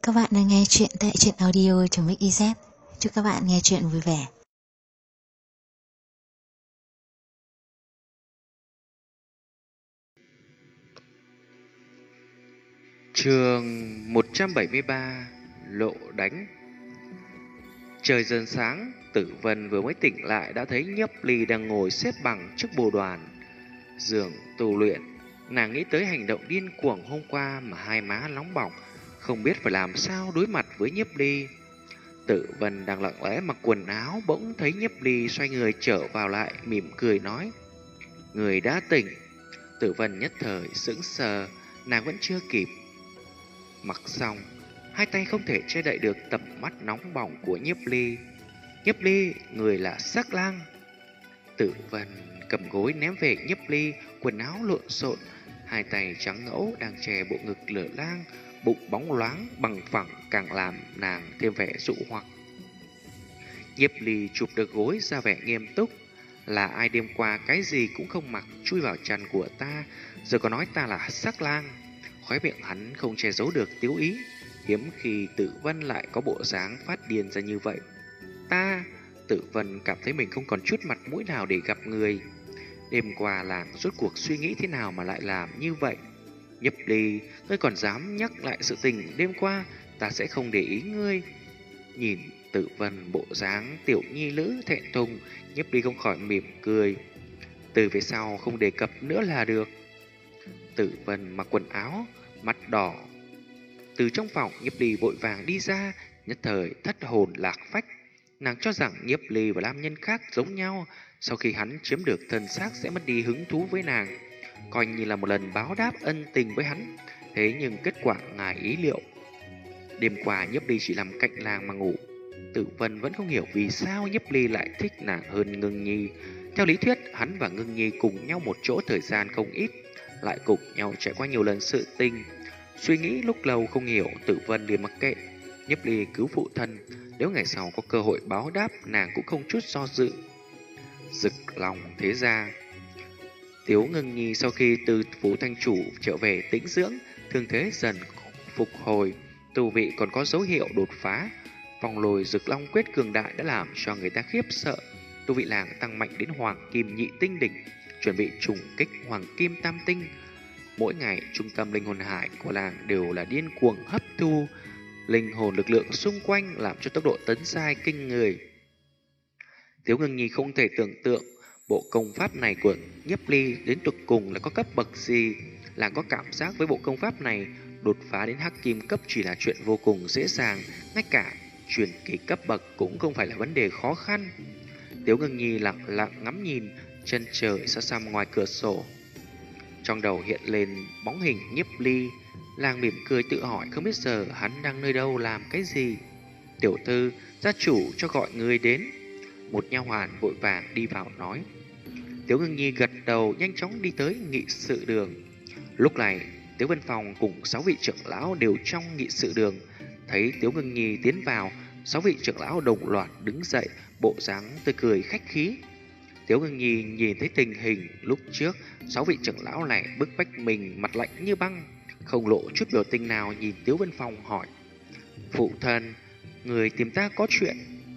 Các bạn đang nghe chuyện tại truyện audio.mix.iz. Chúc các bạn nghe chuyện vui vẻ. Chương 173: Lộ đánh. Trời dần sáng, Tử Vân vừa mới tỉnh lại đã thấy Nhấp Ly đang ngồi xếp bằng trước bồ đoàn giường tu luyện. Nàng nghĩ tới hành động điên cuồng hôm qua mà hai má nóng bỏng, không biết phải làm sao đối mặt với Nhấp Ly. Tử Vân đang lặng lẽ mặc quần áo, bỗng thấy Nhấp Ly xoay người trở vào lại, mỉm cười nói: "Người đã tỉnh." Tử Vân nhất thời sững sờ, nàng vẫn chưa kịp mặc xong, hai tay không thể che đậy được tầm mắt nóng bỏng của Nhiếp Ly. "Nhiếp Ly, người là Sắc Lang." Tử Vân cầm gối ném về Nhiếp Ly, quần áo lộn xộn, hai tay trắng ngẫu đang che bộ ngực lở lang, bụng bóng loáng bằng phẳng càng làm nàng thêm vẻ dụ hoặc. Nhiếp Ly chụp được gối ra vẻ nghiêm túc: "Là ai đêm qua cái gì cũng không mặc chui vào chăn của ta, giờ có nói ta là Sắc Lang?" Khóe miệng hắn không che giấu được tiếu ý, hiếm khi Tử Vân lại có bộ dáng phát điên ra như vậy. Tử Vân cảm thấy mình không còn chút mặt mũi nào để gặp người. Đêm qua làng rốt cuộc suy nghĩ thế nào mà lại làm như vậy? Nhấp Ly, ngươi còn dám nhắc lại sự tình đêm qua, ta sẽ không để ý ngươi. Nhìn Tử Vân bộ dáng tiểu nhi nữ thẹn thùng, Nhấp Ly không khỏi mỉm cười. Từ về sau không đề cập nữa là được. Tử Vân mặc quần áo, mắt đỏ. Từ trong phòng, Nhiếp Ly vội vàng đi ra, nhất thời thất hồn lạc phách. Nàng cho rằng Nhiếp Ly và nam nhân khác giống nhau, sau khi hắn chiếm được thân xác sẽ mất đi hứng thú với nàng, coi như là một lần báo đáp ân tình với hắn. Thế nhưng kết quả ngoài ý liệu. Đêm qua Nhiếp Ly chỉ nằm cạnh nàng mà ngủ. Tử Vân vẫn không hiểu vì sao Nhiếp Ly lại thích nàng hơn Ngưng Nhi. Theo lý thuyết, hắn và Ngưng Nhi cùng nhau một chỗ thời gian không ít, lại cùng nhau trải qua nhiều lần sự tình. Suy nghĩ lúc lâu không hiểu, Tử Vân liền mặc kệ. Nhiếp Ly cứu phụ thân, nếu ngày sau có cơ hội báo đáp, nàng cũng không chút do dự. Rực lòng thế ra. Tiếu Ngưng Nhi sau khi từ phủ thanh chủ trở về tĩnh dưỡng, thương thế dần phục hồi, tu vị còn có dấu hiệu đột phá. Vòng lồi Rực Long quyết cường đại đã làm cho người ta khiếp sợ. Tu vị làng tăng mạnh đến Hoàng Kim Nhị Tinh đỉnh, chuẩn bị trùng kích Hoàng Kim Tam Tinh. Mỗi ngày, trung tâm linh hồn hải của làng đều là điên cuồng hấp thu linh hồn lực lượng xung quanh, làm cho tốc độ tấn giai kinh người. Tiếu Ngưng Nhi không thể tưởng tượng bộ công pháp này của Nhiếp Ly đến tột cùng là có cấp bậc gì. Làng có cảm giác với bộ công pháp này, đột phá đến hắc kim cấp chỉ là chuyện vô cùng dễ dàng, ngay cả truyền kỳ cấp bậc cũng không phải là vấn đề khó khăn. Tiếu Ngưng Nhi lặng lặng ngắm nhìn chân trời xa xăm ngoài cửa sổ. Trong đầu hiện lên bóng hình Nhiếp Ly, làng mỉm cười tự hỏi không biết giờ hắn đang nơi đâu làm cái gì. "Tiểu thư, gia chủ cho gọi người đến." Một nha hoàn vội vàng đi vào nói. Tiếu Ngưng Nhi gật đầu nhanh chóng đi tới nghị sự đường. Lúc này, Tiếu Vân Phong cùng 6 vị trưởng lão đều trong nghị sự đường. Thấy Tiếu Ngưng Nhi tiến vào, 6 vị trưởng lão đồng loạt đứng dậy, bộ dáng tươi cười khách khí. Tiếu Ngưng Nhi nhìn thấy tình hình lúc trước, 6 vị trưởng lão này bức bách mình, mặt lạnh như băng, không lộ chút biểu tình nào, nhìn Tiếu Vân Phong hỏi: "Phụ thân, người tìm ta có chuyện?"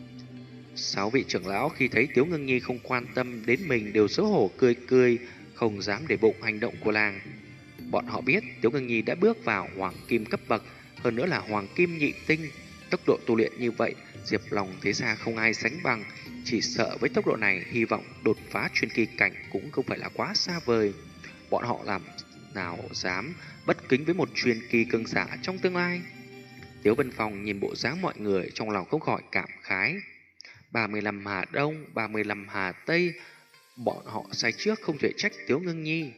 6 vị trưởng lão khi thấy Tiếu Ngưng Nhi không quan tâm đến mình đều xấu hổ cười cười, không dám để bụng hành động của làng. Bọn họ biết Tiếu Ngưng Nhi đã bước vào Hoàng Kim cấp bậc, hơn nữa là Hoàng Kim Nhị Tinh. Tốc độ tu luyện như vậy, Diệp Long thế ra không ai sánh bằng. Chỉ sợ với tốc độ này, hy vọng đột phá truyền kỳ cảnh cũng không phải là quá xa vời. Bọn họ làm nào dám bất kính với một truyền kỳ cường giả trong tương lai. Tiếu Vân Phong nhìn bộ dáng mọi người, trong lòng không khỏi cảm khái. 35 Hà Đông, 35 Hà Tây, bọn họ sai trước không thể trách Tiếu Ngưng Nhi.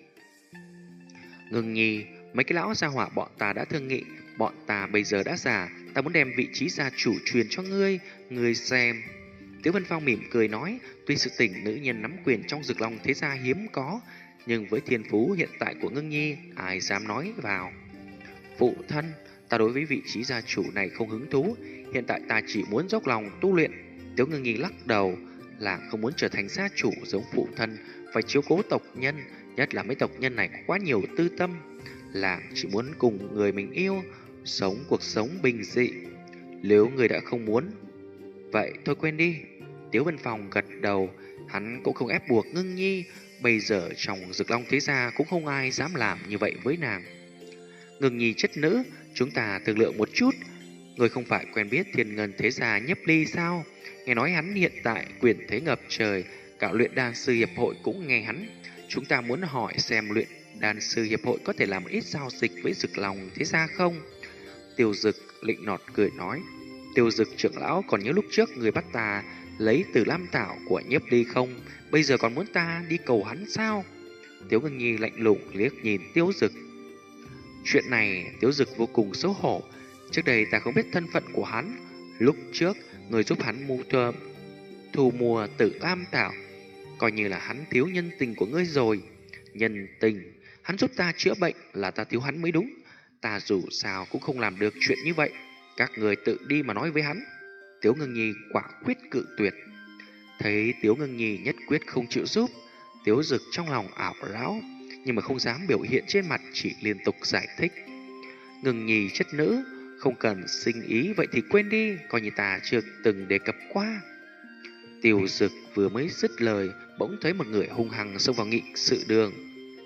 "Ngưng Nhi, mấy cái lão gia hỏa bọn ta đã thương nghị, bọn ta bây giờ đã già, ta muốn đem vị trí gia chủ truyền cho ngươi, ngươi xem." Tiếu Vân Phong mỉm cười nói, tuy sự tình nữ nhân nắm quyền trong Dực Long thế gia hiếm có, nhưng với thiên phú hiện tại của Ngưng Nhi, ai dám nói vào. "Phụ thân, ta đối với vị trí gia chủ này không hứng thú, hiện tại ta chỉ muốn dốc lòng tu luyện." Tiếu Ngưng Nhi lắc đầu, là không muốn trở thành gia chủ giống phụ thân, phải chiếu cố tộc nhân, nhất là mấy tộc nhân này có quá nhiều tư tâm. Là chỉ muốn cùng người mình yêu sống cuộc sống bình dị. Nếu người đã không muốn, vậy thôi quên đi. Tiếu Vân Phong gật đầu, hắn cũng không ép buộc Ngưng Nhi. Bây giờ trong Dực Long thế gia cũng không ai dám làm như vậy với nàng. Ngưng Nhi chất nữ, chúng ta thương lượng một chút. Người không phải quen biết Thiên Ngân thế gia Nhiếp Ly sao? Nghe nói hắn hiện tại quyền thế ngập trời, cả luyện đan sư hiệp hội cũng nghe hắn. Chúng ta muốn hỏi xem luyện đan sư hiệp hội có thể làm ít giao dịch với Dực Long thế gia không? Tiêu Dực lịnh nọt cười nói. Tiêu Dực trưởng lão còn nhớ lúc trước người bắt ta lấy từ Lam Thảo của Nhiếp Ly không? Bây giờ còn muốn ta đi cầu hắn sao? Tiếu Ngưng Nhi lạnh lùng liếc nhìn Tiêu Dực. Chuyện này Tiếu Dực vô cùng xấu hổ. Trước đây ta không biết thân phận của hắn. Lúc trước người giúp hắn thu mua từ Lam Thảo, coi như là hắn thiếu nhân tình của ngươi rồi. Nhân tình? Hắn giúp ta chữa bệnh là ta thiếu hắn mới đúng. Ta dù sao cũng không làm được chuyện như vậy. Các người tự đi mà nói với hắn. Tiếu Ngưng Nhi quả quyết cự tuyệt. Thấy Tiếu Ngưng Nhi nhất quyết không chịu giúp, Tiếu Dực trong lòng ảo não, nhưng mà không dám biểu hiện trên mặt, chỉ liên tục giải thích. Ngưng Nhi chất nữ, không cần sinh ý vậy thì quên đi, coi như ta chưa từng đề cập qua. Tiêu Dực vừa mới dứt lời, bỗng thấy một người hung hăng xông vào nghị sự đường.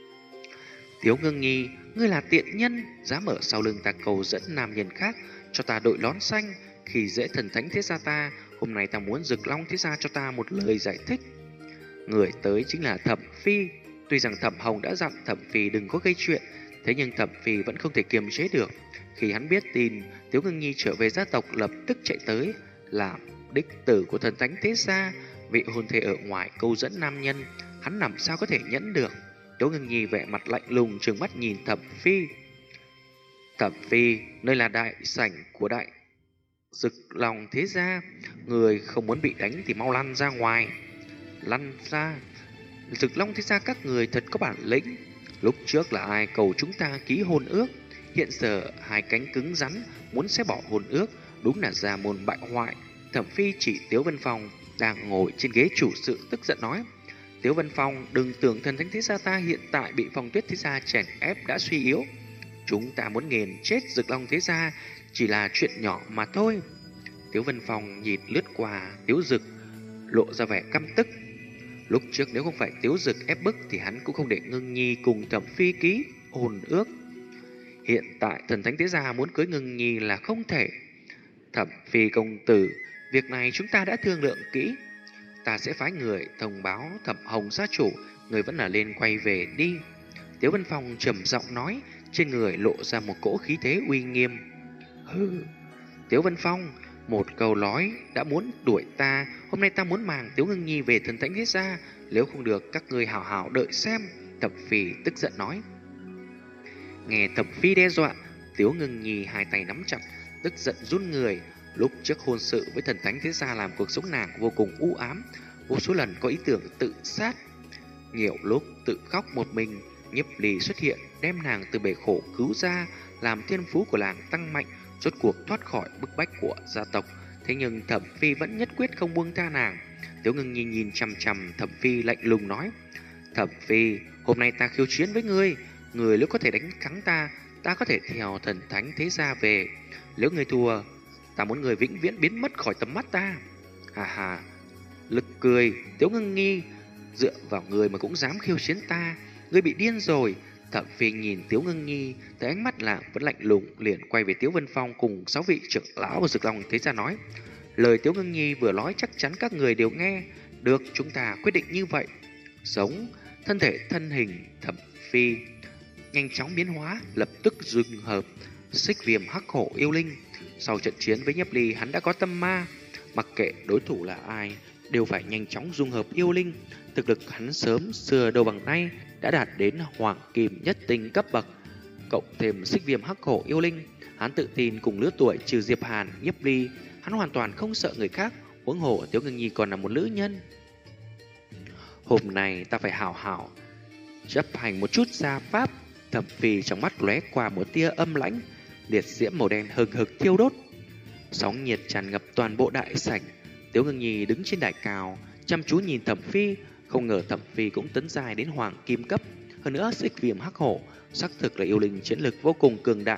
Tiếu Ngưng Nhi, ngươi là tiện nhân, dám ở sau lưng ta cầu dẫn nam nhân khác, cho ta đội nón xanh, khi dễ thần thánh thế gia ta. Hôm nay ta muốn Dực Long thế gia cho ta một lời giải thích. Người tới chính là Thẩm Phi. Tuy rằng Thẩm Hồng đã dặn Thẩm Phi đừng có gây chuyện, thế nhưng Thẩm Phi vẫn không thể kiềm chế được. Khi hắn biết tin Tiếu Ngưng Nhi trở về gia tộc, lập tức chạy tới, làm đích tử của thần thánh thế gia, vị hôn thê ở ngoài câu dẫn nam nhân, hắn làm sao có thể nhẫn được. Tiếu Ngưng Nhi vẻ mặt lạnh lùng trừng mắt nhìn Thẩm Phi. Thẩm Phi, nơi là đại sảnh của đại Dực Long thế gia, người không muốn bị đánh thì mau lăn ra ngoài. Lăn ra? Dực Long thế gia các người thật có bản lĩnh. Lúc trước là ai cầu chúng ta ký hôn ước, hiện giờ hai cánh cứng rắn muốn xé bỏ hôn ước, đúng là gia môn bại hoại. Thẩm Phi chỉ Tiếu Vân Phong đang ngồi trên ghế chủ sự, tức giận nói. Tiếu Vân Phong, đừng tưởng thần thánh thế gia ta hiện tại bị Phong Tuyết thế gia chèn ép đã suy yếu. Chúng ta muốn nghiền chết Dực Long thế gia chỉ là chuyện nhỏ mà thôi. Tiếu Vân Phong nhìn lướt qua Tiếu Dực, lộ ra vẻ căm tức. Lúc trước nếu không phải Tiếu Dực ép bức thì hắn cũng không để Ngưng Nhi cùng Thẩm Phi ký hôn ước. Hiện tại thần thánh thế gia muốn cưới Ngưng Nhi là không thể. Thẩm Phi công tử, việc này chúng ta đã thương lượng kỹ. Ta sẽ phái người thông báo Thẩm Hồng gia chủ, người vẫn là lên quay về đi. Tiếu Vân Phong trầm giọng nói, trên người lộ ra một cỗ khí thế uy nghiêm. Hừ, Tiếu Vân Phong, một câu nói đã muốn đuổi ta. Hôm nay ta muốn màng Tiếu Ngưng Nhi về thần thánh thế gia, nếu không được các ngươi hảo hảo đợi xem. Thẩm Phi tức giận nói. Nghe Thẩm Phi đe dọa, Tiếu Ngưng Nhi hai tay nắm chặt, tức giận run người. Lúc trước hôn sự với thần thánh thế gia làm cuộc sống nàng vô cùng u ám, vô số lần có ý tưởng tự sát, nhiều lúc tự khóc một mình. Nhiếp Ly xuất hiện đem nàng từ bể khổ cứu ra, làm thiên phú của nàng tăng mạnh, rốt cuộc thoát khỏi bức bách của gia tộc. Thế nhưng Thẩm Phi vẫn nhất quyết không buông tha nàng. Tiếu Ngưng Nhi nhìn chằm chằm Thẩm Phi lạnh lùng nói. Thẩm Phi, hôm nay ta khiêu chiến với ngươi, người nếu có thể đánh thắng ta, ta có thể theo thần thánh thế gia về. Nếu ngươi thua, ta muốn người vĩnh viễn biến mất khỏi tầm mắt ta. Hà hà, lực cười. Tiếu Ngưng Nhi, dựa vào người mà cũng dám khiêu chiến ta, ngươi bị điên rồi. Thẩm Phi nhìn Tiếu Ngưng Nhi, thấy ánh mắt nàng vẫn lạnh lùng, liền quay về Tiếu Vân Phong cùng 6 vị trưởng lão và Dực Long thế gia nói. Lời Tiếu Ngưng Nhi vừa nói chắc chắn các người đều nghe được, chúng ta quyết định như vậy. Giống thân thể thân hình Thẩm Phi nhanh chóng biến hóa, lập tức dung hợp xích viêm hắc hổ yêu linh. Sau trận chiến với Nhiếp Ly, hắn đã có tâm ma, mặc kệ đối thủ là ai đều phải nhanh chóng dung hợp yêu linh. Thực lực hắn sớm xưa đâu bằng nay đã đạt đến hoàng kim nhất tinh cấp bậc, cộng thêm xích viêm hắc hổ yêu linh, hắn tự tin cùng lứa tuổi trừ Diệp Hàn, Nhiếp Ly, hắn hoàn toàn không sợ người khác. Huống hồ Tiếu Ngưng Nhi còn là một nữ nhân. Hôm nay ta phải hảo hảo chấp hành một chút gia pháp. Thẩm Phi trong mắt lóe qua một tia âm lãnh, liệt diễm màu đen hừng hực thiêu đốt, sóng nhiệt tràn ngập toàn bộ đại sảnh. Tiếu Ngưng Nhi đứng trên đài cao, chăm chú nhìn Thẩm Phi. Không ngờ Thẩm Phi cũng tấn giai đến hoàng kim cấp, hơn nữa xích viêm hắc hổ xác thực là yêu linh chiến lực vô cùng cường đại,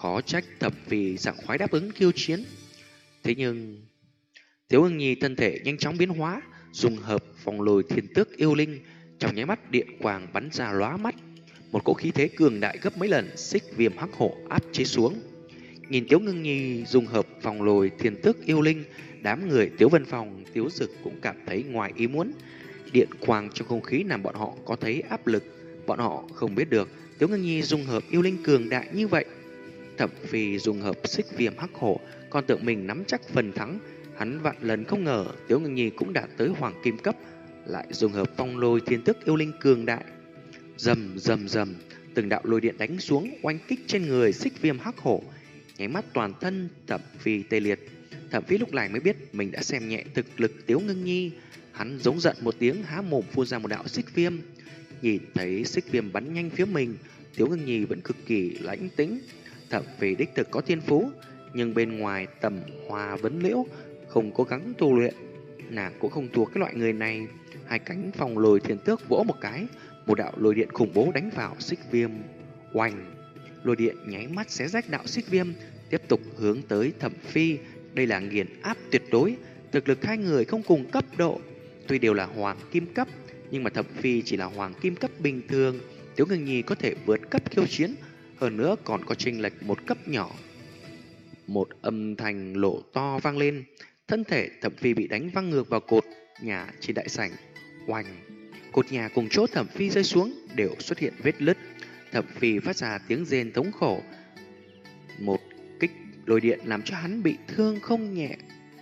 khó trách Thẩm Phi sảng khoái đáp ứng khiêu chiến. Thế nhưng Tiếu Ưng Nhi thân thể nhanh chóng biến hóa, dùng hợp vòng lồi thiên tước yêu linh, trong nháy mắt điện quang bắn ra lóa mắt, một cỗ khí thế cường đại gấp mấy lần xích viêm hắc hổ áp chế xuống. Nhìn Tiếu Ngưng Nhi dùng hợp vòng lồi thiên tước yêu linh, đám người Tiếu Vân Phong, Tiếu Dực cũng cảm thấy ngoài ý muốn. Điện quang trong không khí làm bọn họ có thấy áp lực, bọn họ không biết được Tiếu Ngưng Nhi dùng hợp yêu linh cường đại như vậy. Thẩm Phi dùng hợp xích viêm hắc hổ, còn tưởng mình nắm chắc phần thắng. Hắn vạn lần không ngờ Tiếu Ngưng Nhi cũng đạt tới hoàng kim cấp, lại dùng hợp vòng lôi thiên tước yêu linh cường đại. Rầm rầm rầm, từng đạo lôi điện đánh xuống, oanh kích trên người xích viêm hắc hổ, nháy mắt toàn thân Thẩm Phi tê liệt. Thẩm Phi lúc này mới biết mình đã xem nhẹ thực lực Tiếu Ngưng Nhi. Hắn giống giận một tiếng, há mồm phun ra một đạo xích viêm. Nhìn thấy xích viêm bắn nhanh phía mình, Tiếu Ngưng Nhi vẫn cực kỳ lãnh tĩnh. Thẩm Phi đích thực có thiên phú, nhưng bên ngoài tầm hoa vấn liễu, không cố gắng tu luyện, nàng cũng không thuộc cái loại người này. Hai cánh phòng lồi thiên tước vỗ một cái, một đạo lôi điện khủng bố đánh vào xích viêm. Oanh! Lôi điện nháy mắt xé rách đạo xích viêm, tiếp tục hướng tới Thẩm Phi. Đây là nghiền áp tuyệt đối, thực lực hai người không cùng cấp độ. Tuy đều là hoàng kim cấp, nhưng mà Thẩm Phi chỉ là hoàng kim cấp bình thường. Tiếu Ngưng Nhi có thể vượt cấp khiêu chiến, hơn nữa còn có chênh lệch một cấp nhỏ. Một âm thanh lộ to vang lên, thân thể Thẩm Phi bị đánh văng ngược vào cột nhà trên đại sảnh. Oanh! Cột nhà cùng chỗ Thẩm Phi rơi xuống đều xuất hiện vết nứt. Thẩm Phi phát ra tiếng rên thống khổ. Một kích lôi điện làm cho hắn bị thương không nhẹ.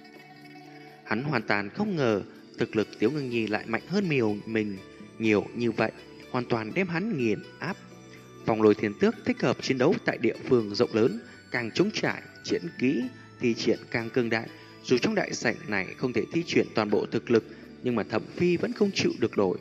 Hắn hoàn toàn không ngờ thực lực Tiếu Ngưng Nhi lại mạnh hơn mình nhiều như vậy, hoàn toàn đem hắn nghiền áp. Vòng lôi thiên tước thích hợp chiến đấu tại địa phương rộng lớn, càng trống trải, triển kỹ, thi triển càng cương đại. Dù trong đại sảnh này không thể thi triển toàn bộ thực lực, nhưng mà Thẩm Phi vẫn không chịu được nổi.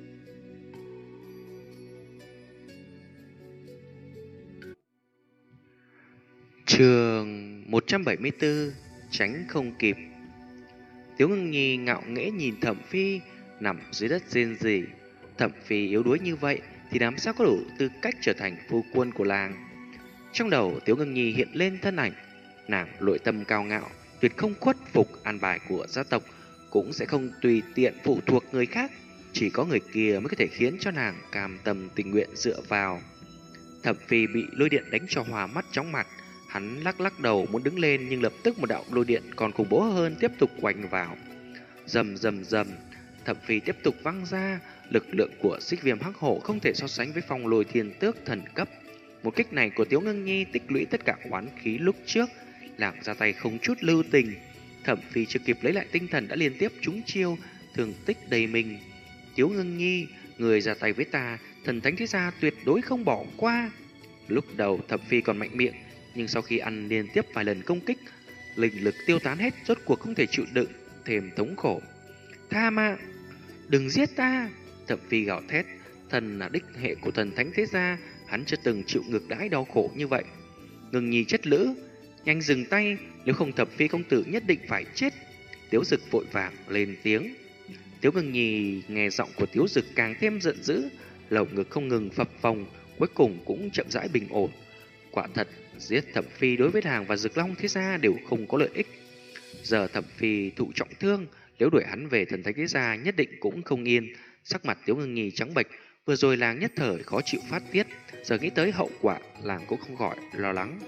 Chương 174, tránh không kịp. Tiếu Ngưng Nhi ngạo nghễ nhìn Thẩm Phi nằm dưới đất rên rỉ. Thẩm Phi yếu đuối như vậy thì làm sao có đủ tư cách trở thành phu quân của làng. Trong đầu Tiếu Ngưng Nhi hiện lên thân ảnh nàng, nội tâm cao ngạo, tuyệt không khuất phục an bài của gia tộc, cũng sẽ không tùy tiện phụ thuộc người khác. Chỉ có người kia mới có thể khiến cho nàng cam tâm tình nguyện dựa vào. Thẩm Phi bị lôi điện đánh cho hòa mắt chóng mặt. Hắn lắc lắc đầu muốn đứng lên, nhưng lập tức một đạo lôi điện còn khủng bố hơn tiếp tục quanh vào. Rầm rầm rầm, Thẩm Phi tiếp tục văng ra. Lực lượng của xích viêm hắc hổ không thể so sánh với phong lôi thiên tước thần cấp. Một kích này của Tiếu Ngưng Nhi tích lũy tất cả oán khí lúc trước, làm ra tay không chút lưu tình. Thẩm Phi chưa kịp lấy lại tinh thần đã liên tiếp trúng chiêu, thương tích đầy mình. Tiếu Ngưng Nhi, người ra tay với ta, thần thánh thế gia tuyệt đối không bỏ qua. Lúc đầu Thẩm Phi còn mạnh miệng, nhưng sau khi ăn liên tiếp vài lần công kích, linh lực tiêu tán hết, rốt cuộc không thể chịu đựng thêm thống khổ. Tha mạng, đừng giết ta! Thẩm Phi gào thét. Thần là đích hệ của thần thánh thế gia, hắn chưa từng chịu ngược đãi đau khổ như vậy. Ngưng Nhi chất lữ, nhanh dừng tay, nếu không Thẩm Phi công tử nhất định phải chết. Tiếu Dực vội vàng lên tiếng. Tiếu Ngưng Nhi nghe giọng của Tiếu Dực càng thêm giận dữ, lồng ngực không ngừng phập phồng, cuối cùng cũng chậm rãi bình ổn. Quả thật, giết Thẩm Phi đối với nàng và Dực Long thế gia đều không có lợi ích. Giờ Thẩm Phi thụ trọng thương, nếu đuổi hắn về thần thánh thế gia nhất định cũng không yên. Sắc mặt Tiếu Ngưng Nhi trắng bệch, vừa rồi làng nhất thời khó chịu phát tiết, giờ nghĩ tới hậu quả, làng cũng không khỏi lo lắng.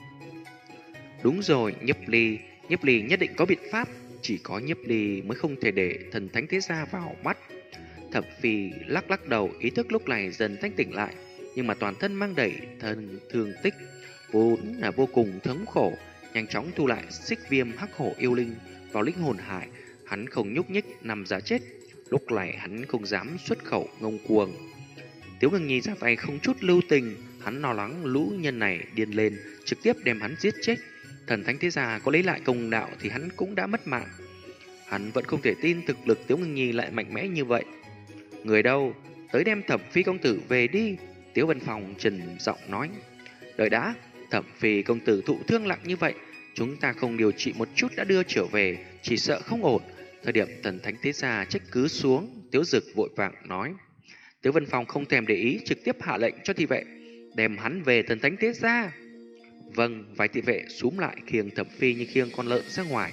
Đúng rồi, Nhiếp Ly nhất định có biện pháp, chỉ có Nhiếp Ly mới không thể để thần thánh thế gia vào mắt. Thẩm Phi lắc lắc đầu, ý thức lúc này dần thanh tỉnh lại, nhưng mà toàn thân mang đầy thân thương tích, vốn là vô cùng thống khổ. Nhanh chóng thu lại xích viêm hắc hổ yêu linh vào linh hồn hải, hắn không nhúc nhích nằm giả chết. Lúc này hắn không dám xuất khẩu ngông cuồng. Tiếu Ngưng Nhi ra tay không chút lưu tình, hắn lo lắng lũ nhân này điên lên, trực tiếp đem hắn giết chết. Thần thánh thế gia có lấy lại công đạo thì hắn cũng đã mất mạng. Hắn vẫn không thể tin thực lực Tiếu Ngưng Nhi lại mạnh mẽ như vậy. Người đâu, tới đem Thẩm Phi công tử về đi. Tiếu Vân Phong trầm giọng nói. Đợi đã, Thẩm Phi công tử thụ thương nặng như vậy, chúng ta không điều trị một chút đã đưa trở về, chỉ sợ không ổn. Thời điểm thần thánh thế gia trách cứ xuống, Tiếu Dực vội vàng nói. Tiếu Vân Phong không thèm để ý, trực tiếp hạ lệnh cho thị vệ đem hắn về thần thánh thế gia. Vâng, vài thị vệ xúm lại khiêng Thẩm Phi như khiêng con lợn ra ngoài.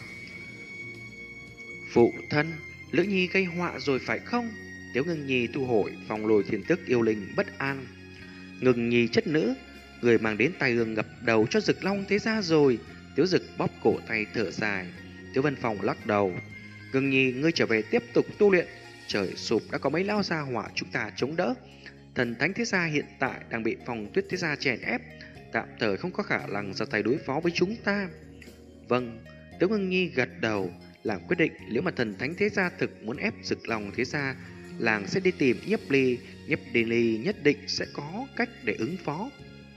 Phụ thân, Lữ Nhi gây họa rồi phải không? Tiếu Ngưng Nhi thu hồi phòng lôi thiên tức yêu linh bất an. Ngưng Nhi chất nữ, người mang đến tai ương ngập đầu cho Dực Long thế ra rồi. Tiếu Dực bóp cổ tay thở dài. Tiếu Vân Phong lắc đầu. Ngưng Nhi, ngươi trở về tiếp tục tu luyện. Trời sụp đã có mấy lao gia hỏa chúng ta chống đỡ. Thần thánh thế gia hiện tại đang bị Phong Tuyết thế gia chèn ép, tạm thời không có khả năng ra tay đối phó với chúng ta. Vâng, Tiếu Ngưng Nhi gật đầu, làm quyết định. Nếu mà thần thánh thế gia thực muốn ép Dực Long thế gia, làng sẽ đi tìm Nhiếp Ly. Nhiếp Ly nhất định sẽ có cách để ứng phó.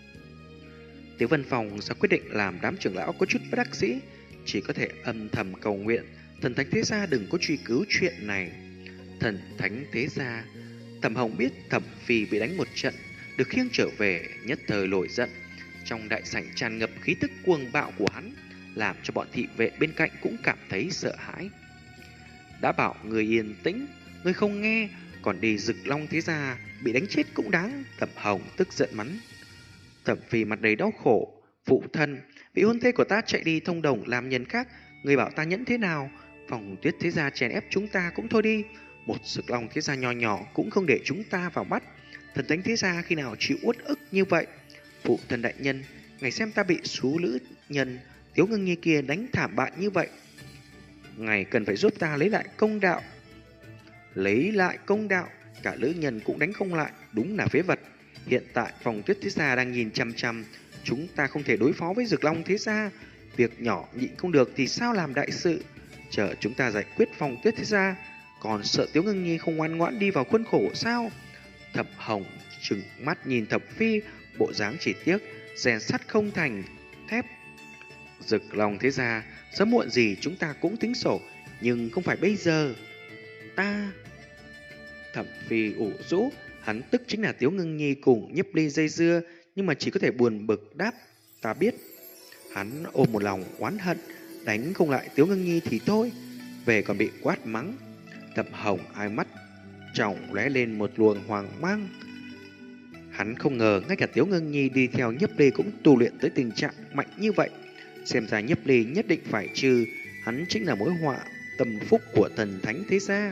Tiếu Vân Phong ra quyết định làm đám trưởng lão có chút bất đắc dĩ, chỉ có thể âm thầm cầu nguyện thần thánh thế gia đừng có truy cứu chuyện này. Thần thánh thế gia, Thẩm Hồng biết Thẩm Phi bị đánh một trận, được khiêng trở về, nhất thời nổi giận. Trong đại sảnh tràn ngập khí tức cuồng bạo của hắn, làm cho bọn thị vệ bên cạnh cũng cảm thấy sợ hãi. Đã bảo người yên tĩnh, người không nghe, còn đi Dực Long thế gia bị đánh chết cũng đáng. Thẩm Hồng tức giận mắng. Thẩm Phi mặt đầy đau khổ. Phụ thân, vị hôn thê của ta chạy đi thông đồng làm nhân khác, người bảo ta nhẫn thế nào? Phong Tuyết thế gia chèn ép chúng ta cũng thôi đi, một Dực Long thế gia nhỏ nhỏ cũng không để chúng ta vào mắt. Thần thánh thế gia khi nào chịu uất ức như vậy? Phụ thân đại nhân, ngài xem ta bị số lữ nhân Tiếu Ngưng Nhi kia đánh thảm bại như vậy, ngài cần phải giúp ta lấy lại công đạo. Lấy lại công đạo? Cả lữ nhân cũng đánh không lại, đúng là phế vật. Hiện tại Phong Tuyết thế gia đang nhìn chăm chăm, chúng ta không thể đối phó với Dực Long thế gia. Việc nhỏ nhịn không được thì sao làm đại sự? Chờ chúng ta giải quyết Phong Tuyết thế gia, còn sợ Tiếu Ngưng Nhi không ngoan ngoãn đi vào khuôn khổ sao? Thẩm Hồng trừng mắt nhìn Thẩm Phi, bộ dáng chỉ tiếc rèn sắt không thành thép. Dực Long thế gia, sớm muộn gì chúng ta cũng tính sổ, nhưng không phải bây giờ. Ta... Thẩm Phi ủ rũ, hắn tức chính là Tiếu Ngưng Nhi cùng Nhiếp Ly dây dưa, nhưng mà chỉ có thể buồn bực đáp, ta biết. Hắn ôm một lòng oán hận, đánh không lại Tiếu Ngưng Nhi thì thôi, về còn bị quát mắng. Thẩm Hồng hai mắt trọng lóe lên một luồng hoang mang. Hắn không ngờ ngay cả Tiếu Ngưng Nhi đi theo Nhiếp Ly cũng tu luyện tới tình trạng mạnh như vậy. Xem ra Nhiếp Ly nhất định phải trừ, hắn chính là mối họa tâm phúc của thần thánh thế gia.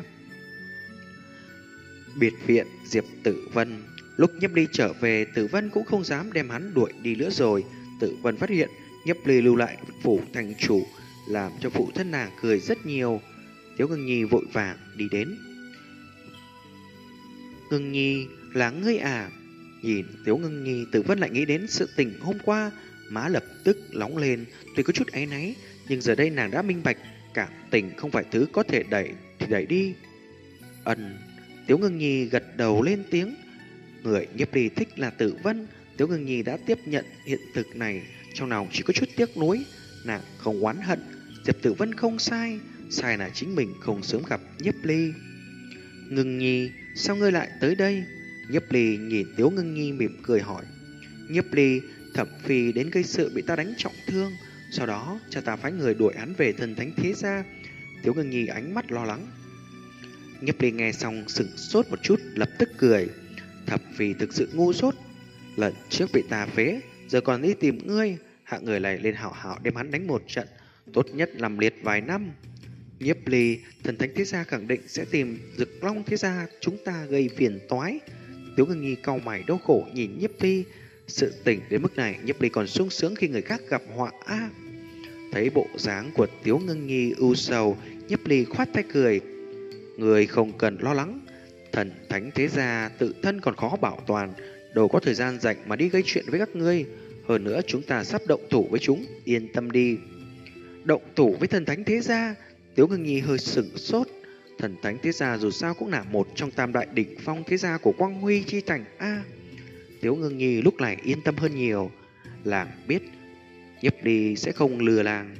Biệt viện Diệp Tử Vân. Lúc Nhiếp Ly trở về, Tử Vân cũng không dám đem hắn đuổi đi nữa rồi. Tử Vân phát hiện Nhiếp Ly lưu lại phủ thành chủ, làm cho phụ thân nàng cười rất nhiều. Tiếu Ngưng Nhi vội vàng đi đến. Ngưng Nhi, là ngươi à? Nhìn Tiếu Ngưng Nhi, Tử Vân lại nghĩ đến sự tình hôm qua, má lập tức nóng lên. Tuy có chút áy náy, nhưng giờ đây nàng đã minh bạch, cảm tình không phải thứ có thể đẩy thì đẩy đi. Tiếu Ngưng Nhi gật đầu lên tiếng. Người Nhiếp Ly thích là Tử Vân. Tiếu Ngưng Nhi đã tiếp nhận hiện thực này, trong lòng chỉ có chút tiếc nuối. Nàng không oán hận, Diệp Tử Vân không sai, sai là chính mình không sớm gặp Nhiếp Ly. Ngưng Nhi, sao ngươi lại tới đây? Nhiếp Ly nhìn Tiếu Ngưng Nhi mỉm cười hỏi. Nhiếp Ly, Thẩm Phi đến gây sự bị ta đánh trọng thương, sau đó cha ta phái người đuổi hắn về thần thánh thế gia. Tiếu Ngưng Nhi ánh mắt lo lắng. Nhiếp Ly nghe xong sửng sốt một chút, lập tức cười. Thẩm Phi thực sự ngu dốt, lần trước bị ta phế, giờ còn đi tìm ngươi. Hạ người này lên hảo hảo đem hắn đánh một trận, tốt nhất làm liệt vài năm. Nhiếp Ly, thần thánh thế gia khẳng định sẽ tìm Dực Long thế gia chúng ta gây phiền toái. Tiếu Ngưng Nhi cau mày đau khổ nhìn Nhiếp Ly. Sự tình đến mức này, Nhiếp Ly còn sung sướng khi người khác gặp họa a. Thấy bộ dáng của Tiếu Ngưng Nhi ưu sầu, Nhiếp Ly khoát tay cười. Người không cần lo lắng, thần thánh thế gia tự thân còn khó bảo toàn, đâu có thời gian rảnh mà đi gây chuyện với các ngươi. Hơn nữa chúng ta sắp động thủ với chúng, yên tâm đi. Động thủ với thần thánh thế gia? Tiếu Ngưng Nhi hơi sửng sốt. Thần thánh thế gia dù sao cũng là một trong tam đại đỉnh phong thế gia của Quang Huy chi thành a. Tiếu Ngưng Nhi lúc này yên tâm hơn nhiều, làng biết Nhiếp Ly sẽ không lừa làng.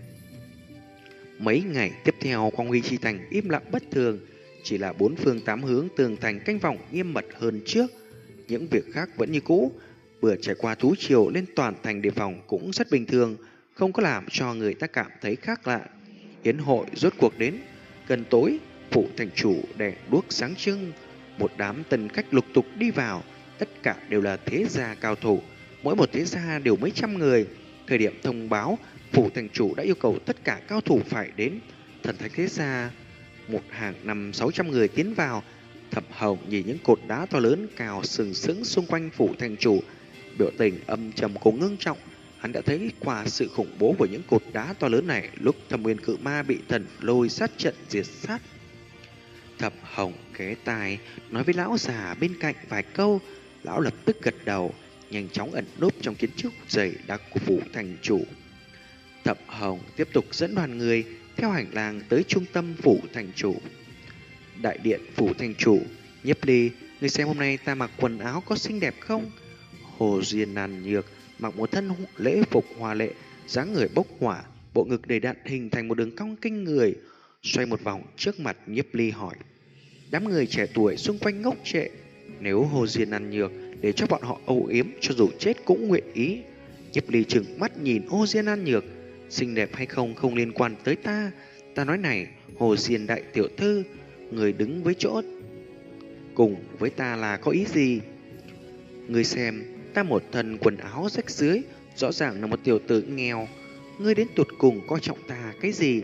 Mấy ngày tiếp theo, Quang Huy chi thành im lặng bất thường, chỉ là bốn phương tám hướng tường thành canh phòng nghiêm mật hơn trước. Những việc khác vẫn như cũ. Vừa trải qua thú triều lên toàn thành đề phòng cũng rất bình thường, không có làm cho người ta cảm thấy khác lạ. Yến hội rốt cuộc đến. Gần tối, phủ thành chủ đèn đuốc sáng trưng, một đám tân khách lục tục đi vào, tất cả đều là thế gia cao thủ, mỗi một thế gia đều mấy trăm người. Thời điểm thông báo, phủ thành chủ đã yêu cầu tất cả cao thủ phải đến. Thần thánh thế gia một hàng 500-600 người tiến vào. Thẩm Hồng nhìn những cột đá to lớn cao sừng sững xung quanh phủ thành chủ, biểu tình âm trầm cùng ngưng trọng. Hắn đã thấy qua sự khủng bố của những cột đá to lớn này lúc Thâm Nguyên Cự Ma bị thần lôi sát trận diệt sát. Thẩm Hồng ghé tai nói với lão già bên cạnh vài câu. Lão lập tức gật đầu, nhanh chóng ẩn núp trong kiến trúc dày đặc của phủ thành chủ. Thẩm Hồng tiếp tục dẫn đoàn người theo hành lang tới trung tâm phủ thành chủ. Đại điện phủ thành chủ. Nhiếp Ly, người xem hôm nay ta mặc quần áo có xinh đẹp không? Hồ Duyên Nàn Nhược mặc một thân lễ phục hoa lệ, dáng người bốc hỏa, bộ ngực đầy đặn hình thành một đường cong kinh người, xoay một vòng trước mặt Nhiếp Ly hỏi. Đám người trẻ tuổi xung quanh ngốc trệ. Nếu Hồ Duyên Nàn Nhược để cho bọn họ âu yếm, cho dù chết cũng nguyện ý. Nhiếp Ly trừng mắt nhìn Hồ Duyên Nàn Nhược. Xinh đẹp hay không không liên quan tới ta. Ta nói này, Hồ Duyên đại tiểu thư, người đứng với chỗ cùng với ta là có ý gì? Người xem, ta một thân quần áo rách rưới, rõ ràng là một tiểu tử nghèo. Ngươi đến tụt cùng coi trọng ta cái gì?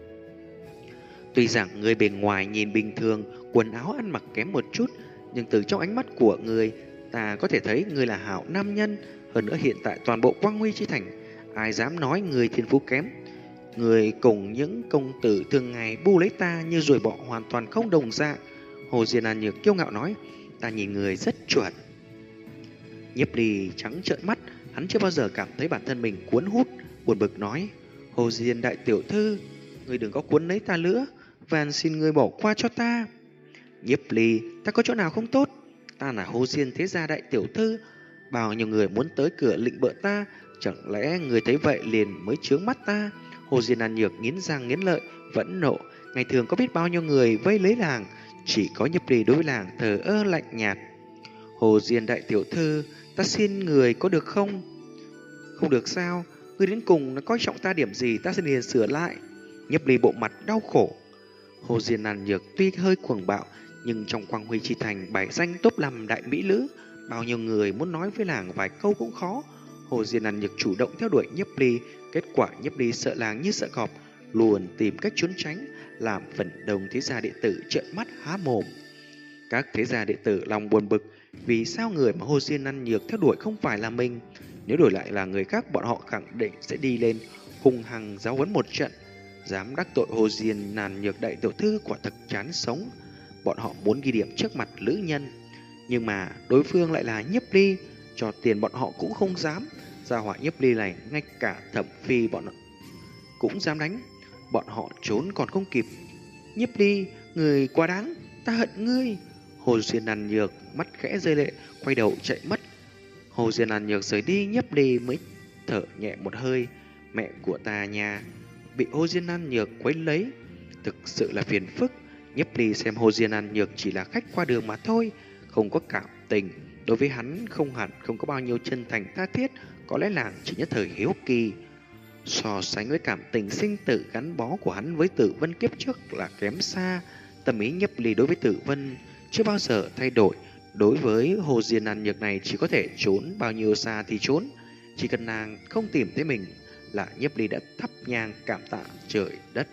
Tuy rằng người bề ngoài nhìn bình thường, quần áo ăn mặc kém một chút, nhưng từ trong ánh mắt của người, ta có thể thấy người là hảo nam nhân. Hơn nữa hiện tại toàn bộ Quang Huy Chi Thành, ai dám nói người thiên phú kém? Người cùng những công tử thường ngày bu lấy ta như ruồi bọ hoàn toàn không đồng dạng. Hồ Diên An Nhược kiêu ngạo nói, ta nhìn người rất chuẩn. Nhiếp Ly trắng trợn mắt, hắn chưa bao giờ cảm thấy bản thân mình cuốn hút, buồn bực nói, Hồ Diên đại tiểu thư, người đừng có cuốn lấy ta nữa, van xin người bỏ qua cho ta. Nhiếp Ly, ta có chỗ nào không tốt? Ta là Hồ Diên thế gia đại tiểu thư, bao nhiêu người muốn tới cửa lịnh bợ ta, chẳng lẽ người thấy vậy liền mới chướng mắt ta? Hồ Diên An Nhược nghiến răng nghiến lợi, vẫn nộ. Ngày thường có biết bao nhiêu người vây lấy làng, chỉ có Nhiếp Ly đối với làng thờ ơ lạnh nhạt. Hồ Diên đại tiểu thư, ta xin người có được không? Không được sao? Ngươi đến cùng nó coi trọng ta điểm gì, ta sẽ liền sửa lại. Nhiếp Ly bộ mặt đau khổ. Hồ Diên An Nhược tuy hơi cuồng bạo, nhưng trong Quang Huy Chi Thành bài danh top 5 đại mỹ nữ, bao nhiêu người muốn nói với làng vài câu cũng khó. Hồ Diên An Nhược chủ động theo đuổi Nhiếp Ly, kết quả Nhiếp Ly sợ làng như sợ cọp, luôn tìm cách trốn tránh, làm phần đông thế gia đệ tử trợn mắt há mồm. Các thế gia đệ tử lòng buồn bực, vì sao người mà Hồ Diên An Nhược theo đuổi không phải là mình? Nếu đổi lại là người khác, bọn họ khẳng định sẽ đi lên hung hăng giáo huấn một trận. Dám đắc tội Hồ Diên An Nhược đại tiểu thư quả thật chán sống. Bọn họ muốn ghi điểm trước mặt lữ nhân, nhưng mà đối phương lại là Nhiếp Ly, cho tiền bọn họ cũng không dám. Gia hỏa Nhiếp Ly này, ngay cả Thẩm Phi bọn họ cũng dám đánh. Bọn họ trốn còn không kịp. Nhiếp Ly, người quá đáng, ta hận ngươi. Hồ Diên An Nhược mắt khẽ rơi lệ, quay đầu chạy mất. Hồ Diên An Nhược rời đi, Nhiếp Ly mới thở nhẹ một hơi. Mẹ của ta nhà bị Hồ Diên An Nhược quấy lấy, thực sự là phiền phức. Nhiếp Ly xem Hồ Diên An Nhược chỉ là khách qua đường mà thôi, không có cảm tình. Đối với hắn không hẳn không có bao nhiêu chân thành tha thiết, có lẽ là chỉ nhất thời hiếu kỳ. So sánh với cảm tình sinh tử gắn bó của hắn với Tử Vân kiếp trước là kém xa. Tâm ý Nhiếp Ly đối với Tử Vân chưa bao giờ thay đổi. Đối với Hồ Diên An Nhược này chỉ có thể trốn bao nhiêu xa thì trốn. Chỉ cần nàng không tìm thấy mình là Nhiếp Ly đã thắp nhang cảm tạ trời đất.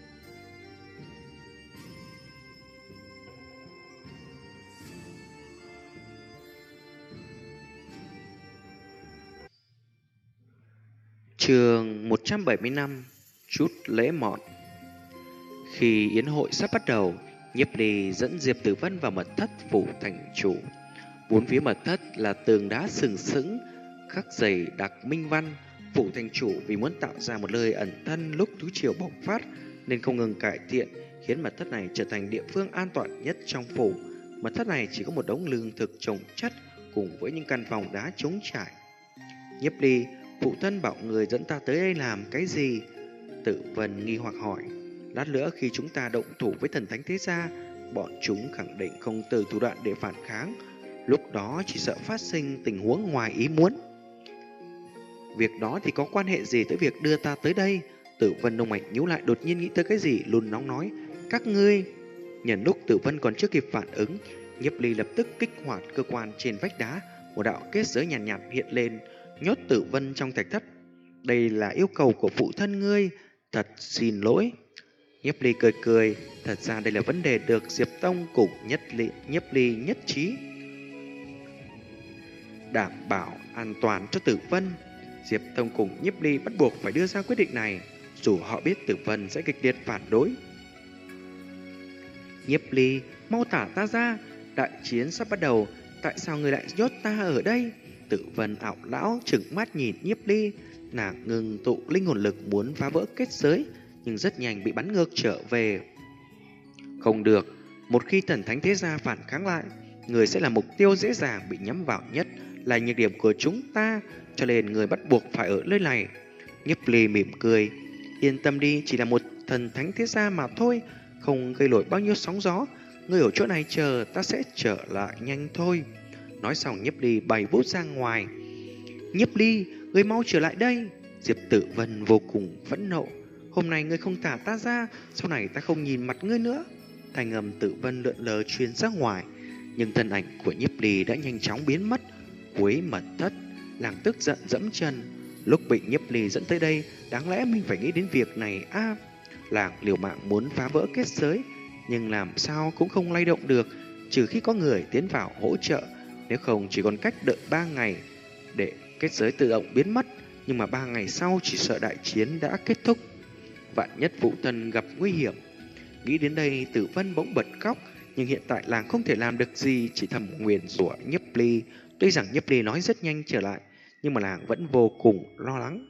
Chương 175. Chút lễ mọn. Khi yến hội sắp bắt đầu, Nhiếp Ly dẫn Diệp Tử Vân vào mật thất phủ thành chủ. Bốn phía mật thất là tường đá sừng sững, khắc dày đặc minh văn. Phủ thành chủ vì muốn tạo ra một nơi ẩn thân lúc thú triều bộc phát nên không ngừng cải thiện, khiến mật thất này trở thành địa phương an toàn nhất trong phủ. Mật thất này chỉ có một đống lương thực chồng chất cùng với những căn phòng đá trống trải. Nhiếp Ly, phụ thân bảo người dẫn ta tới đây làm cái gì? Tử Vân nghi hoặc hỏi. Lát nữa khi chúng ta động thủ với thần thánh thế gia, bọn chúng khẳng định không từ thủ đoạn để phản kháng. Lúc đó chỉ sợ phát sinh tình huống ngoài ý muốn. Việc đó thì có quan hệ gì tới việc đưa ta tới đây? Tử Vân nông mạch nhíu lại, đột nhiên nghĩ tới cái gì, luôn nóng nói. Các ngươi... Nhân lúc Tử Vân còn chưa kịp phản ứng, Nhiếp Ly lập tức kích hoạt cơ quan trên vách đá. Một đạo kết giới nhàn nhạt hiện lên, nhốt Tử Vân trong thạch thất. Đây là yêu cầu của phụ thân ngươi, thật xin lỗi. Nhiếp Ly cười cười, thật ra đây là vấn đề được Diệp Tông cùng Nhiếp Ly nhất trí đảm bảo an toàn cho Tử Vân. Diệp Tông cùng Nhiếp Ly bắt buộc phải đưa ra quyết định này, dù họ biết Tử Vân sẽ kịch liệt phản đối. Nhiếp Ly, mau thả ta ra, đại chiến sắp bắt đầu, tại sao người lại nhốt ta ở đây? Tử Vân ảo lão trừng mắt nhìn Nhiếp Ly, nàng ngừng tụ linh hồn lực muốn phá vỡ kết giới, nhưng rất nhanh bị bắn ngược trở về. Không được, một khi thần thánh thế gia phản kháng lại, người sẽ là mục tiêu dễ dàng bị nhắm vào nhất, là nhược điểm của chúng ta, cho nên người bắt buộc phải ở nơi này. Nhiếp Ly mỉm cười, yên tâm đi, chỉ là một thần thánh thế gia mà thôi, không gây nổi bao nhiêu sóng gió, người ở chỗ này chờ, ta sẽ trở lại nhanh thôi. Nói xong Nhiếp Ly bay vút ra ngoài. Nhiếp Ly, người mau trở lại đây. Diệp Tử Vân vô cùng phẫn nộ, hôm nay ngươi không thả ta ra, sau này ta không nhìn mặt ngươi nữa. Thanh âm Tử Vân lượn lờ truyền ra ngoài, nhưng thân ảnh của Nhiếp Ly đã nhanh chóng biến mất. Cuối mật thất, nàng tức giận dẫm chân. Lúc bị Nhiếp Ly dẫn tới đây, đáng lẽ mình phải nghĩ đến việc này à? Nàng liều mạng muốn phá vỡ kết giới, nhưng làm sao cũng không lay động được, trừ khi có người tiến vào hỗ trợ. Nếu không chỉ còn cách đợi 3 ngày để kết giới tự động biến mất. Nhưng mà 3 ngày sau chỉ sợ đại chiến đã kết thúc, vạn nhất phụ thân gặp nguy hiểm. Nghĩ đến đây Tử Vân bỗng bật khóc, nhưng hiện tại nàng không thể làm được gì, chỉ thầm nguyền rủa Nhiếp Ly. Tuy rằng Nhiếp Ly nói rất nhanh trở lại, nhưng mà nàng vẫn vô cùng lo lắng.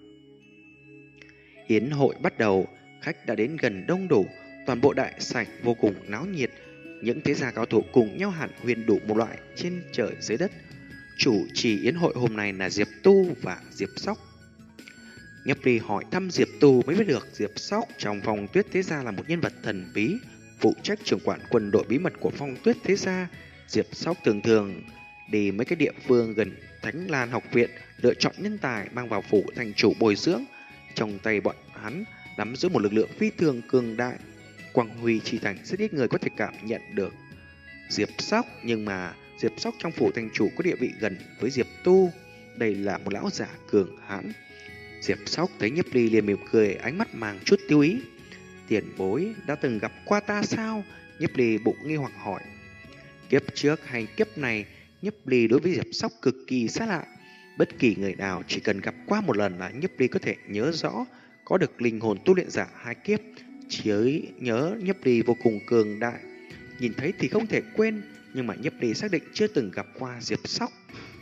Yến hội bắt đầu, khách đã đến gần đông đủ, toàn bộ đại sảnh vô cùng náo nhiệt. Những thế gia cao thủ cùng nhau hẳn huyền đủ một loại trên trời dưới đất. Chủ trì yến hội hôm nay là Diệp Tu và Diệp Sóc. Nhiếp Ly hỏi thăm Diệp Tu mới biết được Diệp Sóc trong Phong Tuyết Thế Gia là một nhân vật thần bí, phụ trách trưởng quản quân đội bí mật của Phong Tuyết Thế Gia. Diệp Sóc thường thường đi mấy cái địa phương gần Thánh Lan học viện, lựa chọn nhân tài mang vào phủ thành chủ bồi dưỡng. Trong tay bọn hắn nắm giữ một lực lượng phi thường cường đại. Quang huy chi thành rất ít người có thể cảm nhận được Diệp Sóc, nhưng mà Diệp Sóc trong phủ thành chủ có địa vị gần với Diệp Tu. Đây là một lão giả cường hãn. Diệp Sóc thấy Nhiếp Ly liền mỉm cười, ánh mắt mang chút tiêu ý. Tiền bối đã từng gặp qua ta sao? Nhiếp Ly bụng nghi hoặc hỏi. Kiếp trước hay kiếp này, Nhiếp Ly đối với Diệp Sóc cực kỳ xa lạ. Bất kỳ người nào chỉ cần gặp qua một lần là Nhiếp Ly có thể nhớ rõ, có được linh hồn tu luyện giả 2 kiếp. Chỉ nhớ Nhiếp Ly vô cùng cường đại, nhìn thấy thì không thể quên, nhưng mà Nhiếp Ly xác định chưa từng gặp qua Diệp Sóc.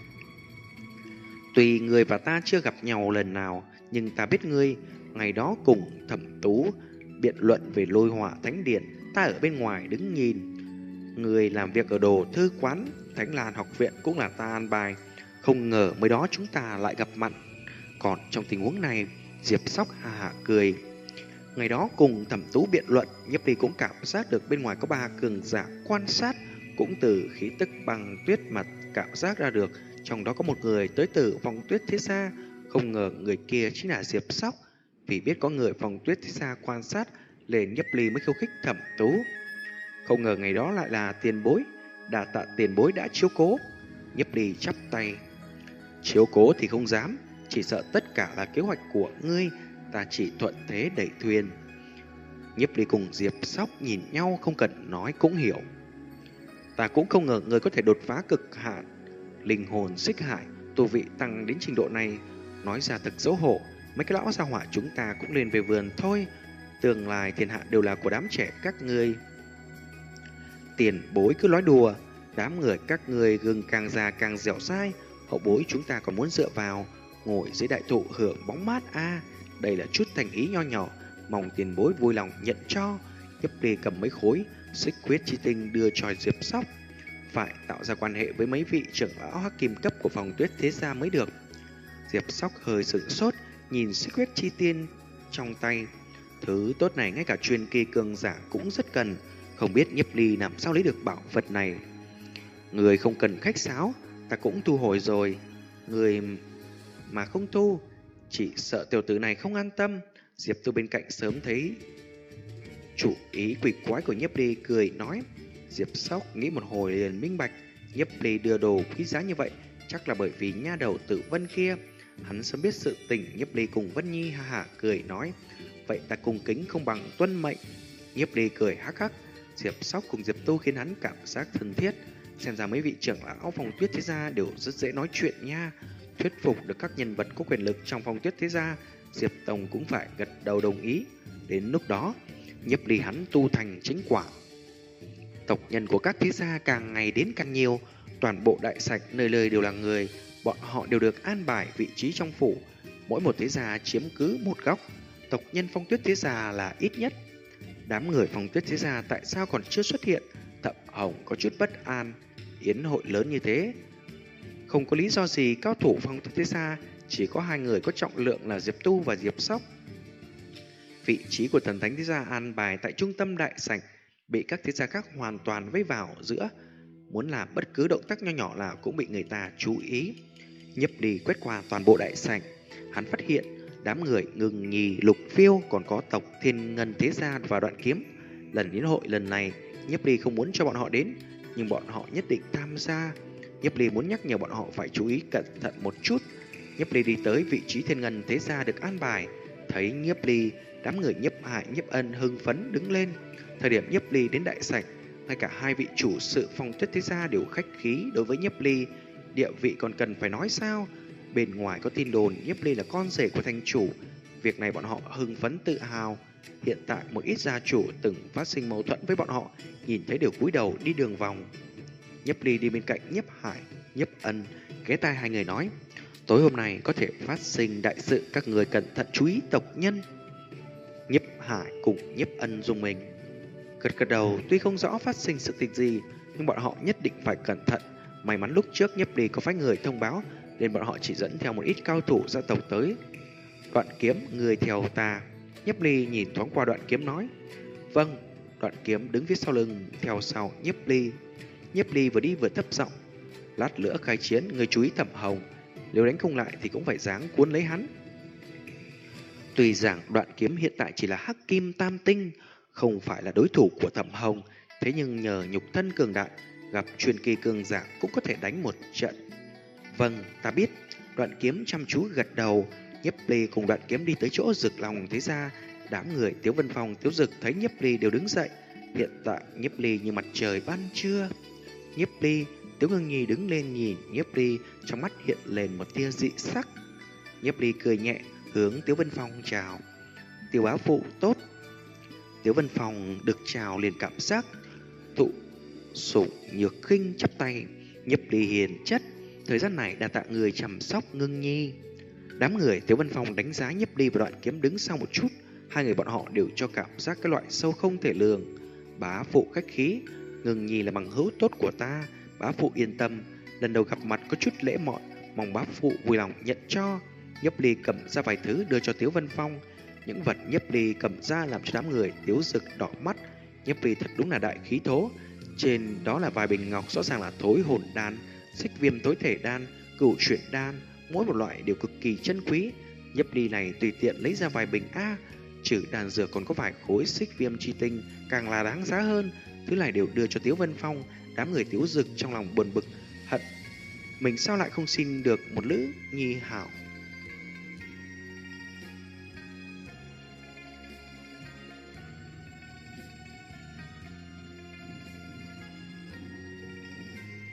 Tuy người và ta chưa gặp nhau lần nào, nhưng ta biết ngươi, ngày đó cùng Thẩm Tú biện luận về Lôi Hỏa Thánh Điện, ta ở bên ngoài đứng nhìn. Người làm việc ở đồ thư quán Thánh Lan học viện cũng là ta an bài, không ngờ mới đó chúng ta lại gặp mặt. Còn trong tình huống này, Diệp Sóc hà hà cười. Ngày đó cùng Thẩm Tú biện luận, Nhiếp Ly cũng cảm giác được bên ngoài có 3 cường giả quan sát, cũng từ khí tức băng tuyết mà cảm giác ra được trong đó có một người tới từ Phong Tuyết Thế Gia. Không ngờ người kia chính là Diệp Sóc. Vì biết có người Phong Tuyết Thế Gia quan sát, liền Nhiếp Ly mới khiêu khích Thẩm Tú. Không ngờ ngày đó lại là tiền bối, đà tạ tiền bối đã chiếu cố. Nhiếp Ly chắp tay. Chiếu cố thì không dám, chỉ sợ tất cả là kế hoạch của ngươi, ta chỉ thuận thế đẩy thuyền. Nhiếp Ly cùng Diệp Sóc nhìn nhau không cần nói cũng hiểu. Ta cũng không ngờ người có thể đột phá cực hạn, linh hồn xích hải, tu vị tăng đến trình độ này. Nói ra thật xấu hổ, mấy cái lão gia hỏa chúng ta cũng lên về vườn thôi. Tương lai thiên hạ đều là của đám trẻ các ngươi. Tiền bối cứ nói đùa, đám người các ngươi gừng càng già càng dẻo dai, hậu bối chúng ta còn muốn dựa vào ngồi dưới đại thụ hưởng bóng mát a. Đây là chút thành ý nho nhỏ, mong tiền bối vui lòng nhận cho. Nhiếp Ly cầm mấy khối xích huyết chi tinh đưa cho Diệp Sóc. Phải tạo ra quan hệ với mấy vị trưởng lão hắc kim cấp của Phong Tuyết Thế Gia mới được. Diệp Sóc hơi sửng sốt, nhìn xích huyết chi tiên trong tay. Thứ tốt này ngay cả truyền kỳ cường giả cũng rất cần, không biết Nhiếp Ly làm sao lấy được bảo vật này. Người không cần khách sáo, ta cũng thu hồi rồi. Người mà không thu, chỉ sợ tiểu tử này không an tâm. Diệp Tu bên cạnh sớm thấy chủ ý quỷ quái của Nhiếp Ly, cười nói. Diệp Sóc nghĩ một hồi liền minh bạch, Nhiếp Ly đưa đồ quý giá như vậy chắc là bởi vì nha đầu Tử Vân kia. Hắn sớm biết sự tình. Nhiếp Ly cùng Vân Nhi ha hả cười nói: vậy ta cung kính không bằng tuân mệnh. Nhiếp Ly cười hắc hắc. Diệp Sóc cùng Diệp Tu khiến hắn cảm giác thân thiết. Xem ra mấy vị trưởng lão Phong Tuyết thế gia đều rất dễ nói chuyện nha. Thuyết phục được các nhân vật có quyền lực trong Phong Tuyết thế gia, Diệp Tông cũng phải gật đầu đồng ý. Đến lúc đó, Nhiếp Ly hắn tu thành chính quả. Tộc nhân của các thế gia càng ngày đến càng nhiều, toàn bộ đại sảnh nơi nơi đều là người, bọn họ đều được an bài vị trí trong phủ, mỗi một thế gia chiếm cứ một góc. Tộc nhân Phong Tuyết thế gia là ít nhất. Đám người Phong Tuyết thế gia tại sao còn chưa xuất hiện? Thẩm Hồng có chút bất an. Yến hội lớn như thế, không có lý do gì cao thủ Phong Tuyết thế gia chỉ có hai người có trọng lượng là Diệp Tu và Diệp Sóc. Vị trí của Thần Thánh thế gia an bài tại trung tâm đại sảnh, bị các thế gia khác hoàn toàn vây vào giữa. Muốn làm bất cứ động tác nho nhỏ nào cũng bị người ta chú ý. Nhiếp Ly quét qua toàn bộ đại sảnh, hắn phát hiện đám người Ngưng Nhi, Lục Phiêu còn có tộc Thiên Ngân thế gia và Đoạn Kiếm. Lần yến hội lần này, Nhiếp Ly không muốn cho bọn họ đến, nhưng bọn họ nhất định tham gia. Nhiếp Ly muốn nhắc nhở bọn họ phải chú ý cẩn thận một chút. Nhiếp Ly đi tới vị trí Thiên Ngân thế gia được an bài, thấy Nhiếp Ly, đám người Nhiếp Hải, Nhiếp Ân hưng phấn đứng lên. Thời điểm Nhiếp Ly đến đại sảnh, ngay cả hai vị chủ sự Phong Tuyết thế gia đều khách khí đối với Nhiếp Ly, địa vị còn cần phải nói sao? Bên ngoài có tin đồn Nhiếp Ly là con rể của thành chủ, việc này bọn họ hưng phấn tự hào. Hiện tại một ít gia chủ từng phát sinh mâu thuẫn với bọn họ, nhìn thấy đều cúi đầu đi đường vòng. Nhiếp Ly đi bên cạnh Nhiếp Hải, Nhiếp Ân, ghé tai hai người nói: tối hôm nay có thể phát sinh đại sự, các người cẩn thận chú ý tộc nhân. Nhiếp Hải cùng Nhiếp Ân dùng mình gật gật đầu, tuy không rõ phát sinh sự tình gì, nhưng bọn họ nhất định phải cẩn thận. May mắn lúc trước Nhiếp Ly có phái người thông báo, nên bọn họ chỉ dẫn theo một ít cao thủ gia tộc tới. Đoạn Kiếm, người theo ta. Nhiếp Ly nhìn thoáng qua Đoạn Kiếm nói: vâng. Đoạn Kiếm đứng phía sau lưng, theo sau Nhiếp Ly. Nhiếp Ly vừa đi vừa thấp giọng: lát nữa khai chiến, người chú ý Thẩm Hồng, nếu đánh không lại thì cũng phải dáng cuốn lấy hắn. Tuy rằng Đoạn Kiếm hiện tại chỉ là hắc kim tam tinh, không phải là đối thủ của Thẩm Hồng, thế nhưng nhờ nhục thân cường đại, gặp truyền kỳ cường giả cũng có thể đánh một trận. Vâng, ta biết. Đoạn Kiếm chăm chú gật đầu. Nhiếp Ly cùng Đoạn Kiếm đi tới chỗ Dực Long thế gia. Đám người Tiếu Vân Phong, Tiếu Dực thấy Nhiếp Ly đều đứng dậy. Hiện tại Nhiếp Ly như mặt trời ban trưa. Nhiếp Ly, Tiếu Ngưng Nhi đứng lên nhìn Nhiếp Ly, trong mắt hiện lên một tia dị sắc. Nhiếp Ly cười nhẹ hướng Tiếu Vân Phong chào: Tiểu bá phụ tốt. Tiếu Vân Phong được chào liền cảm giác thụ sủng nhược khinh, chắp tay: Nhiếp Ly hiền chất, thời gian này đa tạ người chăm sóc Ngưng Nhi. Đám người Tiếu Vân Phong đánh giá Nhiếp Ly và Đoạn Kiếm đứng sau một chút, hai người bọn họ đều cho cảm giác cái loại sâu không thể lường. Bá phụ khách khí, Ngưng Nhi là bằng hữu tốt của ta, bá phụ yên tâm, lần đầu gặp mặt có chút lễ mọn, mong bá phụ vui lòng nhận cho. Nhiếp Ly cầm ra vài thứ đưa cho Tiếu Vân Phong. Những vật Nhiếp Ly cầm ra làm cho đám người Tiếu Dực đỏ mắt. Nhiếp Ly thật đúng là đại khí thố. Trên đó là vài bình ngọc, rõ ràng là thối hồn đan, xích viêm tối thể đan, cửu chuyển đan, mỗi một loại đều cực kỳ chân quý. Nhiếp Ly này tùy tiện lấy ra vài bình a, trừ đan dược còn có vài khối xích viêm chi tinh, càng là đáng giá hơn. Thứ này đều đưa cho Tiếu Vân Phong. Đám người Tiếu Dực trong lòng buồn bực, hận mình sao lại không xin được một lữ nhi hảo.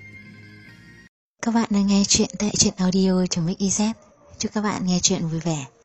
Các bạn đang nghe chuyện tại truyện audio.mix.iz. Chúc các bạn nghe chuyện vui vẻ.